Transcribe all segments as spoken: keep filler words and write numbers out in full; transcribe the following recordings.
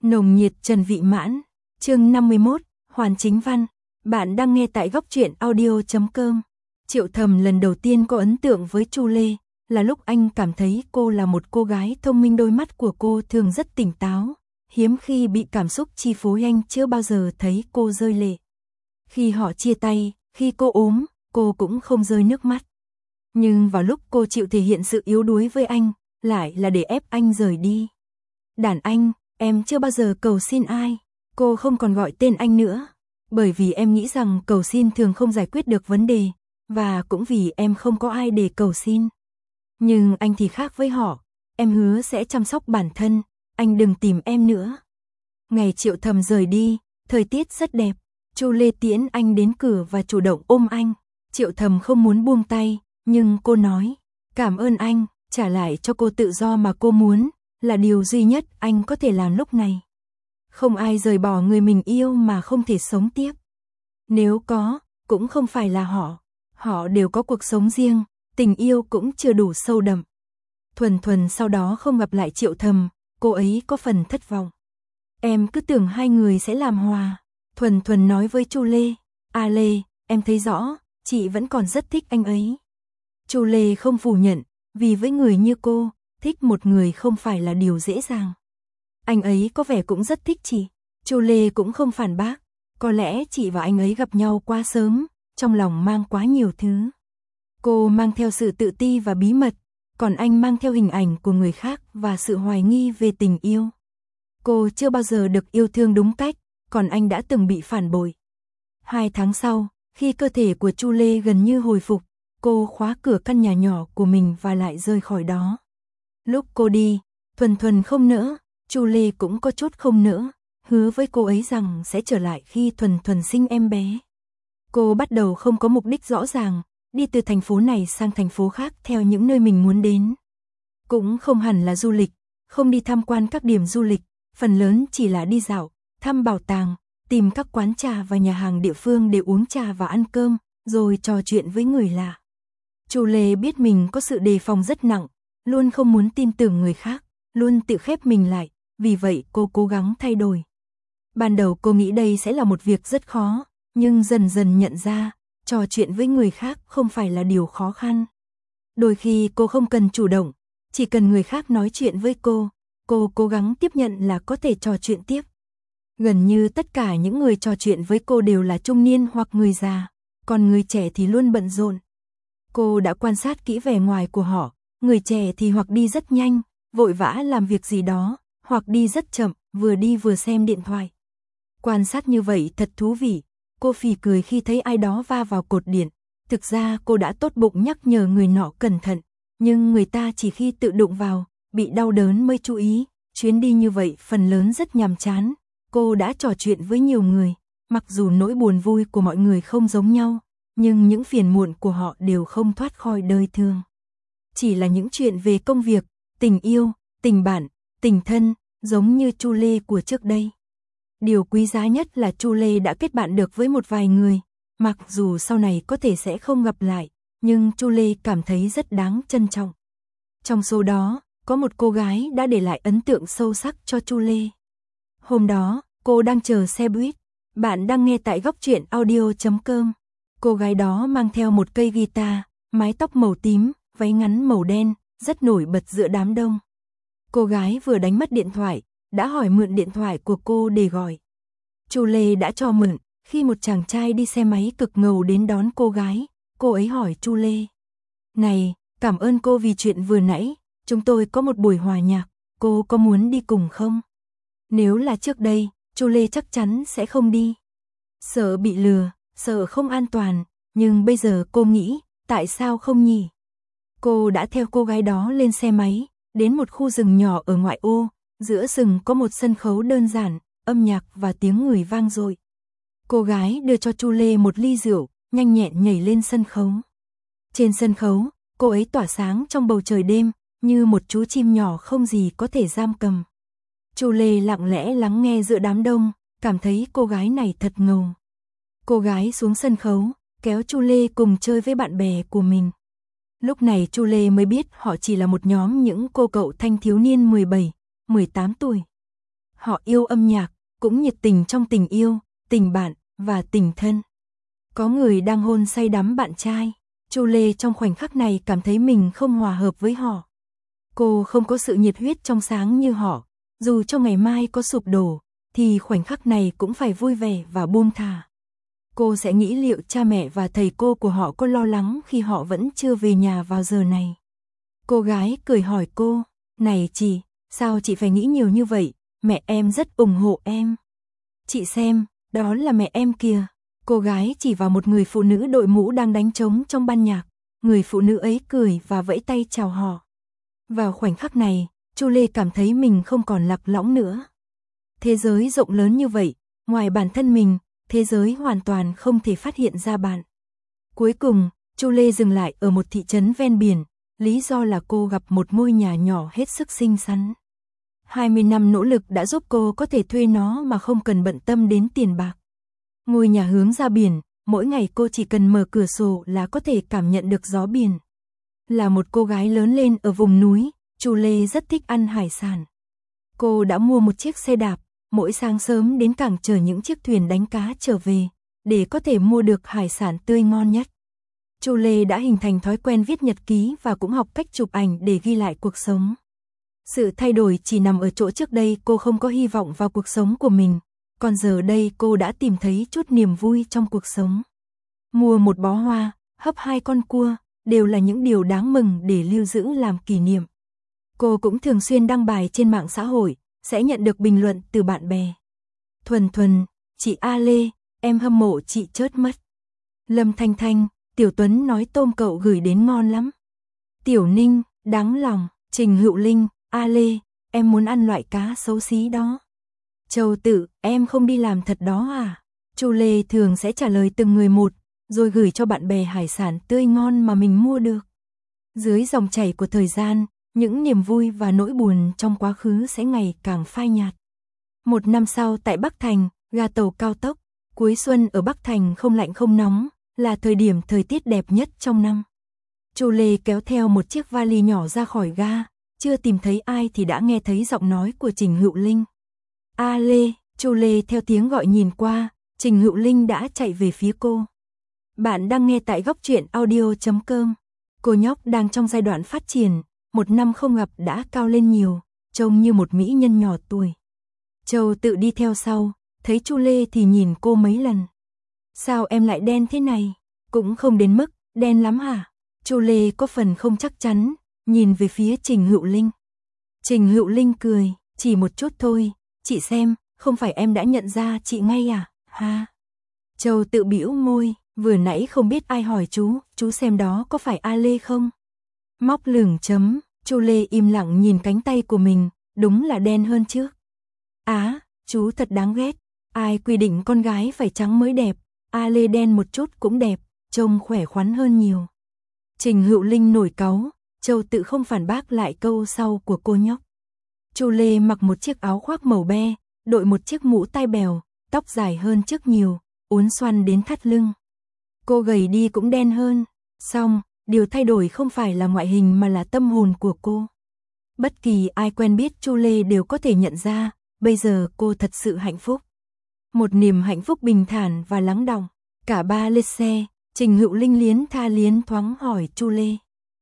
Nồng nhiệt Trần Vị Mãn, chương năm mươi mốt, Hoàn Chính Văn. Bạn đang nghe tại góc truyện audio chấm com. Triệu Thầm lần đầu tiên có ấn tượng với Chu Lê, là lúc anh cảm thấy cô là một cô gái thông minh, đôi mắt của cô thường rất tỉnh táo, hiếm khi bị cảm xúc chi phối, anh chưa bao giờ thấy cô rơi lệ. Khi họ chia tay, khi cô ốm, cô cũng không rơi nước mắt. Nhưng vào lúc cô chịu thể hiện sự yếu đuối với anh, lại là để ép anh rời đi. Đàn anh, em chưa bao giờ cầu xin ai, cô không còn gọi tên anh nữa, bởi vì em nghĩ rằng cầu xin thường không giải quyết được vấn đề, và cũng vì em không có ai để cầu xin. Nhưng anh thì khác với họ, em hứa sẽ chăm sóc bản thân, anh đừng tìm em nữa. Ngày Triệu Thầm rời đi, thời tiết rất đẹp, Chu Lê tiễn anh đến cửa và chủ động ôm anh. Triệu Thầm không muốn buông tay, nhưng cô nói, cảm ơn anh, trả lại cho cô tự do mà cô muốn, là điều duy nhất anh có thể làm lúc này. Không ai rời bỏ người mình yêu mà không thể sống tiếp. Nếu có, cũng không phải là họ. Họ đều có cuộc sống riêng, tình yêu cũng chưa đủ sâu đậm. Thuần Thuần sau đó không gặp lại Triệu Thầm, cô ấy có phần thất vọng. Em cứ tưởng hai người sẽ làm hòa. Thuần Thuần nói với Chu Lê, à Lê, em thấy rõ, chị vẫn còn rất thích anh ấy. Chu Lê không phủ nhận, vì với người như cô, thích một người không phải là điều dễ dàng. Anh ấy có vẻ cũng rất thích chị. Chu Lê cũng không phản bác, có lẽ chị và anh ấy gặp nhau quá sớm, trong lòng mang quá nhiều thứ. Cô mang theo sự tự ti và bí mật, còn anh mang theo hình ảnh của người khác và sự hoài nghi về tình yêu. Cô chưa bao giờ được yêu thương đúng cách, còn anh đã từng bị phản bội. Hai tháng sau, khi cơ thể của Chu Lê gần như hồi phục, cô khóa cửa căn nhà nhỏ của mình và lại rời khỏi đó. Lúc cô đi, Thuần Thuần không nỡ, Chu Lê cũng có chút không nỡ, hứa với cô ấy rằng sẽ trở lại khi Thuần Thuần sinh em bé. Cô bắt đầu không có mục đích rõ ràng, đi từ thành phố này sang thành phố khác theo những nơi mình muốn đến. Cũng không hẳn là du lịch, không đi tham quan các điểm du lịch, phần lớn chỉ là đi dạo, thăm bảo tàng, tìm các quán trà và nhà hàng địa phương để uống trà và ăn cơm, rồi trò chuyện với người lạ. Chu Lê biết mình có sự đề phòng rất nặng, luôn không muốn tin tưởng người khác, luôn tự khép mình lại, vì vậy cô cố gắng thay đổi. Ban đầu cô nghĩ đây sẽ là một việc rất khó, nhưng dần dần nhận ra, trò chuyện với người khác không phải là điều khó khăn. Đôi khi cô không cần chủ động, chỉ cần người khác nói chuyện với cô, cô cố gắng tiếp nhận là có thể trò chuyện tiếp. Gần như tất cả những người trò chuyện với cô đều là trung niên hoặc người già, còn người trẻ thì luôn bận rộn. Cô đã quan sát kỹ vẻ ngoài của họ, người trẻ thì hoặc đi rất nhanh, vội vã làm việc gì đó, hoặc đi rất chậm, vừa đi vừa xem điện thoại. Quan sát như vậy thật thú vị, cô phì cười khi thấy ai đó va vào cột điện. Thực ra cô đã tốt bụng nhắc nhở người nọ cẩn thận, nhưng người ta chỉ khi tự đụng vào, bị đau đớn mới chú ý. Chuyến đi như vậy phần lớn rất nhàm chán. Cô đã trò chuyện với nhiều người, mặc dù nỗi buồn vui của mọi người không giống nhau, nhưng những phiền muộn của họ đều không thoát khỏi đời thường. Chỉ là những chuyện về công việc, tình yêu, tình bạn, tình thân, giống như Chu Lê của trước đây. Điều quý giá nhất là Chu Lê đã kết bạn được với một vài người, mặc dù sau này có thể sẽ không gặp lại, nhưng Chu Lê cảm thấy rất đáng trân trọng. Trong số đó, có một cô gái đã để lại ấn tượng sâu sắc cho Chu Lê. Hôm đó, cô đang chờ xe buýt. Bạn đang nghe tại góc truyện audio chấm com. Cô gái đó mang theo một cây guitar, mái tóc màu tím, váy ngắn màu đen, rất nổi bật giữa đám đông. Cô gái vừa đánh mất điện thoại, đã hỏi mượn điện thoại của cô để gọi. Chu Lê đã cho mượn. Khi một chàng trai đi xe máy cực ngầu đến đón cô gái, cô ấy hỏi Chu Lê. Này, cảm ơn cô vì chuyện vừa nãy, chúng tôi có một buổi hòa nhạc, cô có muốn đi cùng không? Nếu là trước đây, Chu Lê chắc chắn sẽ không đi. Sợ bị lừa, sợ không an toàn, nhưng bây giờ cô nghĩ, tại sao không nhỉ? Cô đã theo cô gái đó lên xe máy, đến một khu rừng nhỏ ở ngoại ô, giữa rừng có một sân khấu đơn giản, âm nhạc và tiếng người vang dội. Cô gái đưa cho Chu Lê một ly rượu, nhanh nhẹn nhảy lên sân khấu. Trên sân khấu, cô ấy tỏa sáng trong bầu trời đêm, như một chú chim nhỏ không gì có thể giam cầm. Chu Lê lặng lẽ lắng nghe giữa đám đông, cảm thấy cô gái này thật ngầu. Cô gái xuống sân khấu, kéo Chu Lê cùng chơi với bạn bè của mình. Lúc này Chu Lê mới biết họ chỉ là một nhóm những cô cậu thanh thiếu niên mười bảy, mười tám tuổi. Họ yêu âm nhạc, cũng nhiệt tình trong tình yêu, tình bạn và tình thân. Có người đang hôn say đắm bạn trai. Chu Lê trong khoảnh khắc này cảm thấy mình không hòa hợp với họ. Cô không có sự nhiệt huyết trong sáng như họ. Dù cho ngày mai có sụp đổ, thì khoảnh khắc này cũng phải vui vẻ và buông thả. Cô sẽ nghĩ liệu cha mẹ và thầy cô của họ có lo lắng khi họ vẫn chưa về nhà vào giờ này. Cô gái cười hỏi cô, này chị, sao chị phải nghĩ nhiều như vậy, mẹ em rất ủng hộ em. Chị xem, đó là mẹ em kìa. Cô gái chỉ vào một người phụ nữ đội mũ đang đánh trống trong ban nhạc. Người phụ nữ ấy cười và vẫy tay chào họ. Vào khoảnh khắc này, Chu Lê cảm thấy mình không còn lạc lõng nữa. Thế giới rộng lớn như vậy, ngoài bản thân mình, thế giới hoàn toàn không thể phát hiện ra bạn. Cuối cùng, Chu Lê dừng lại ở một thị trấn ven biển, lý do là cô gặp một ngôi nhà nhỏ hết sức xinh xắn. hai mươi năm nỗ lực đã giúp cô có thể thuê nó mà không cần bận tâm đến tiền bạc. Ngôi nhà hướng ra biển, mỗi ngày cô chỉ cần mở cửa sổ là có thể cảm nhận được gió biển. Là một cô gái lớn lên ở vùng núi, Chu Lê rất thích ăn hải sản. Cô đã mua một chiếc xe đạp, mỗi sáng sớm đến cảng chở những chiếc thuyền đánh cá trở về, để có thể mua được hải sản tươi ngon nhất. Chu Lê đã hình thành thói quen viết nhật ký và cũng học cách chụp ảnh để ghi lại cuộc sống. Sự thay đổi chỉ nằm ở chỗ trước đây cô không có hy vọng vào cuộc sống của mình, còn giờ đây cô đã tìm thấy chút niềm vui trong cuộc sống. Mua một bó hoa, hấp hai con cua, đều là những điều đáng mừng để lưu giữ làm kỷ niệm. Cô cũng thường xuyên đăng bài trên mạng xã hội, sẽ nhận được bình luận từ bạn bè. Thuần Thuần, chị A Lê, em hâm mộ chị chớt mất. Lâm Thanh Thanh, Tiểu Tuấn nói tôm cậu gửi đến ngon lắm. Tiểu Ninh, đáng lòng, Trình Hữu Linh, A Lê, em muốn ăn loại cá xấu xí đó. Châu Tự, em không đi làm thật đó à? Chu Lê thường sẽ trả lời từng người một, rồi gửi cho bạn bè hải sản tươi ngon mà mình mua được. Dưới dòng chảy của thời gian, những niềm vui và nỗi buồn trong quá khứ sẽ ngày càng phai nhạt. Một năm sau tại Bắc Thành, ga tàu cao tốc, cuối xuân ở Bắc Thành không lạnh không nóng, là thời điểm thời tiết đẹp nhất trong năm. Chu Lê kéo theo một chiếc vali nhỏ ra khỏi ga, chưa tìm thấy ai thì đã nghe thấy giọng nói của Trình Hữu Linh. A Lê, Chu Lê theo tiếng gọi nhìn qua, Trình Hữu Linh đã chạy về phía cô. Bạn đang nghe tại góc truyện audio chấm com. Cô nhóc đang trong giai đoạn phát triển, một năm không gặp đã cao lên nhiều, trông như một mỹ nhân nhỏ tuổi. Châu Tự đi theo sau, thấy Chu Lê thì nhìn cô mấy lần. Sao em lại đen thế này? Cũng không đến mức đen lắm hả? Chu Lê có phần không chắc chắn, nhìn về phía Trình Hữu Linh. Trình Hữu Linh cười, chỉ một chút thôi, chị xem, không phải em đã nhận ra chị ngay à? Ha. Châu Tự bĩu môi, vừa nãy không biết ai hỏi chú, chú xem đó có phải A Lê không? Móc lửng chấm, Chu Lê im lặng nhìn cánh tay của mình, đúng là đen hơn trước. Á, chú thật đáng ghét, ai quy định con gái phải trắng mới đẹp, A Lê đen một chút cũng đẹp, trông khỏe khoắn hơn nhiều. Trình Hữu Linh nổi cáu, Châu Tự không phản bác lại câu sau của cô nhóc. Chu Lê mặc một chiếc áo khoác màu be, đội một chiếc mũ tai bèo, tóc dài hơn trước nhiều, uốn xoăn đến thắt lưng. Cô gầy đi cũng đen hơn, xong, điều thay đổi không phải là ngoại hình mà là tâm hồn của cô. Bất kỳ ai quen biết Chu Lê đều có thể nhận ra, bây giờ cô thật sự hạnh phúc. Một niềm hạnh phúc bình thản và lắng đọng. Cả ba lên xe, Trình Hữu Linh liến tha liến thoáng hỏi Chu Lê.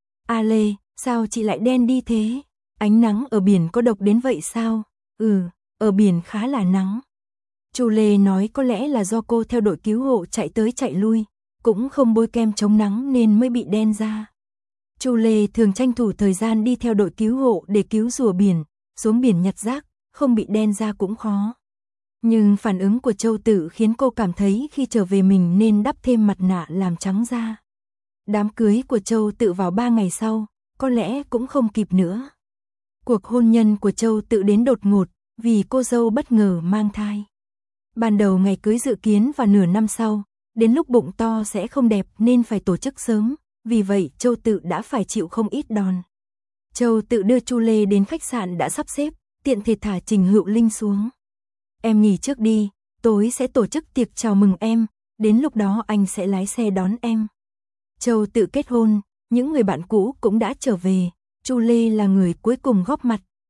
A Lê, sao chị lại đen đi thế? Ánh nắng ở biển có độc đến vậy sao? Ừ, ở biển khá là nắng. Chu Lê nói có lẽ là do cô theo đội cứu hộ chạy tới chạy lui, cũng không bôi kem chống nắng nên mới bị đen da. Chu Lê thường tranh thủ thời gian đi theo đội cứu hộ để cứu rùa biển, xuống biển nhặt rác, không bị đen da cũng khó. Nhưng phản ứng của Châu Tự khiến cô cảm thấy khi trở về mình nên đắp thêm mặt nạ làm trắng da. Đám cưới của Châu Tự vào ba ngày sau, có lẽ cũng không kịp nữa. Cuộc hôn nhân của Châu Tự đến đột ngột, vì cô dâu bất ngờ mang thai. Ban đầu ngày cưới dự kiến vào nửa năm sau, đến lúc bụng to sẽ không đẹp nên phải tổ chức sớm, vì vậy Châu Tự đã phải chịu không ít đòn. Châu Tự đưa Chu Lê đến khách sạn đã sắp xếp, tiện thể thả Trình Hữu Linh xuống. Em nghỉ trước đi, tối sẽ tổ chức tiệc chào mừng em, đến lúc đó anh sẽ lái xe đón em. Châu Tự kết hôn, những người bạn cũ cũng đã trở về, Chu Lê là người cuối cùng góp mặt,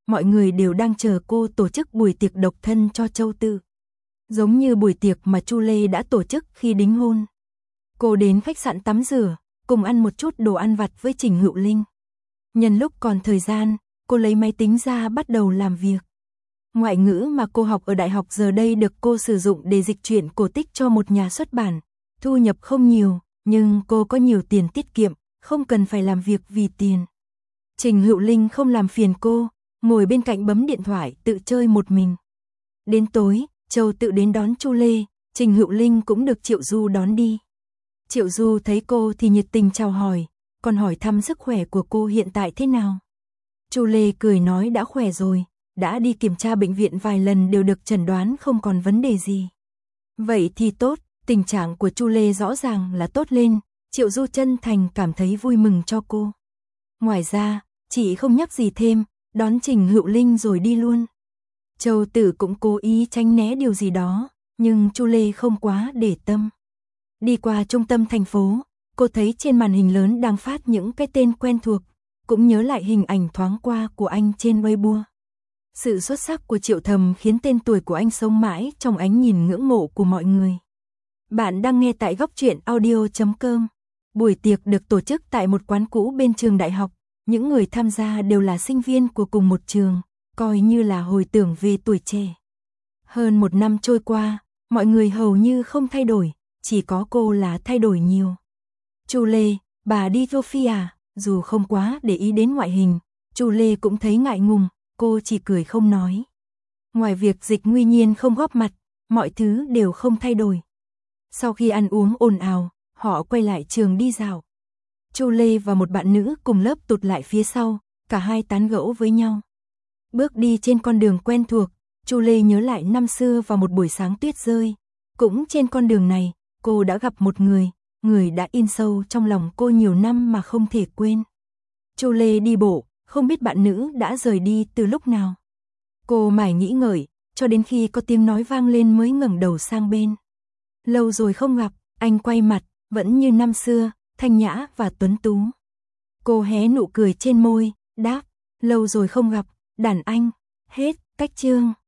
mọi người đều đang chờ cô tổ chức buổi tiệc độc thân cho Châu Tự. Giống như buổi tiệc mà Chu Lê đã tổ chức khi đính hôn. Cô đến khách sạn tắm rửa, cùng ăn một chút đồ ăn vặt với Trình Hữu Linh. Nhân lúc còn thời gian, cô lấy máy tính ra bắt đầu làm việc. Ngoại ngữ mà cô học ở đại học giờ đây được cô sử dụng để dịch truyện cổ tích cho một nhà xuất bản. Thu nhập không nhiều, nhưng cô có nhiều tiền tiết kiệm, không cần phải làm việc vì tiền. Trình Hữu Linh không làm phiền cô, ngồi bên cạnh bấm điện thoại tự chơi một mình. Đến tối, Châu Tự đến đón Chu Lê, Trình Hữu Linh cũng được Triệu Du đón đi. Triệu Du thấy cô thì nhiệt tình chào hỏi, còn hỏi thăm sức khỏe của cô hiện tại thế nào. Chu Lê cười nói đã khỏe rồi, đã đi kiểm tra bệnh viện vài lần đều được chẩn đoán không còn vấn đề gì. Vậy thì tốt, tình trạng của Chu Lê rõ ràng là tốt lên, Triệu Du chân thành cảm thấy vui mừng cho cô. Ngoài ra, chị không nhắc gì thêm, đón Trình Hữu Linh rồi đi luôn. Châu Tự cũng cố ý tránh né điều gì đó, nhưng Chu Lê không quá để tâm. Đi qua trung tâm thành phố, cô thấy trên màn hình lớn đang phát những cái tên quen thuộc, cũng nhớ lại hình ảnh thoáng qua của anh trên Weibo. Sự xuất sắc của Triệu Thầm khiến tên tuổi của anh sống mãi trong ánh nhìn ngưỡng mộ của mọi người. Bạn đang nghe tại góc truyện audio chấm com. Buổi tiệc được tổ chức tại một quán cũ bên trường đại học, những người tham gia đều là sinh viên của cùng một trường, coi như là hồi tưởng về tuổi trẻ. Hơn một năm trôi qua, mọi người hầu như không thay đổi, chỉ có cô là thay đổi nhiều. Chu Lê, bà đi Sophie à? Dù không quá để ý đến ngoại hình, Chu Lê cũng thấy ngại ngùng, cô chỉ cười không nói. Ngoài việc Dịch Nguy Nhiên không góp mặt, mọi thứ đều không thay đổi. Sau khi ăn uống ồn ào, họ quay lại trường đi dạo. Chu Lê và một bạn nữ cùng lớp tụt lại phía sau, cả hai tán gẫu với nhau. Bước đi trên con đường quen thuộc, Chu Lê nhớ lại năm xưa vào một buổi sáng tuyết rơi. Cũng trên con đường này, cô đã gặp một người, người đã in sâu trong lòng cô nhiều năm mà không thể quên. Chu Lê đi bộ, không biết bạn nữ đã rời đi từ lúc nào. Cô mải nghĩ ngợi, cho đến khi có tiếng nói vang lên mới ngẩng đầu sang bên. Lâu rồi không gặp, anh quay mặt, vẫn như năm xưa, thanh nhã và tuấn tú. Cô hé nụ cười trên môi, đáp, lâu rồi không gặp, đàn anh, hết, cách chương.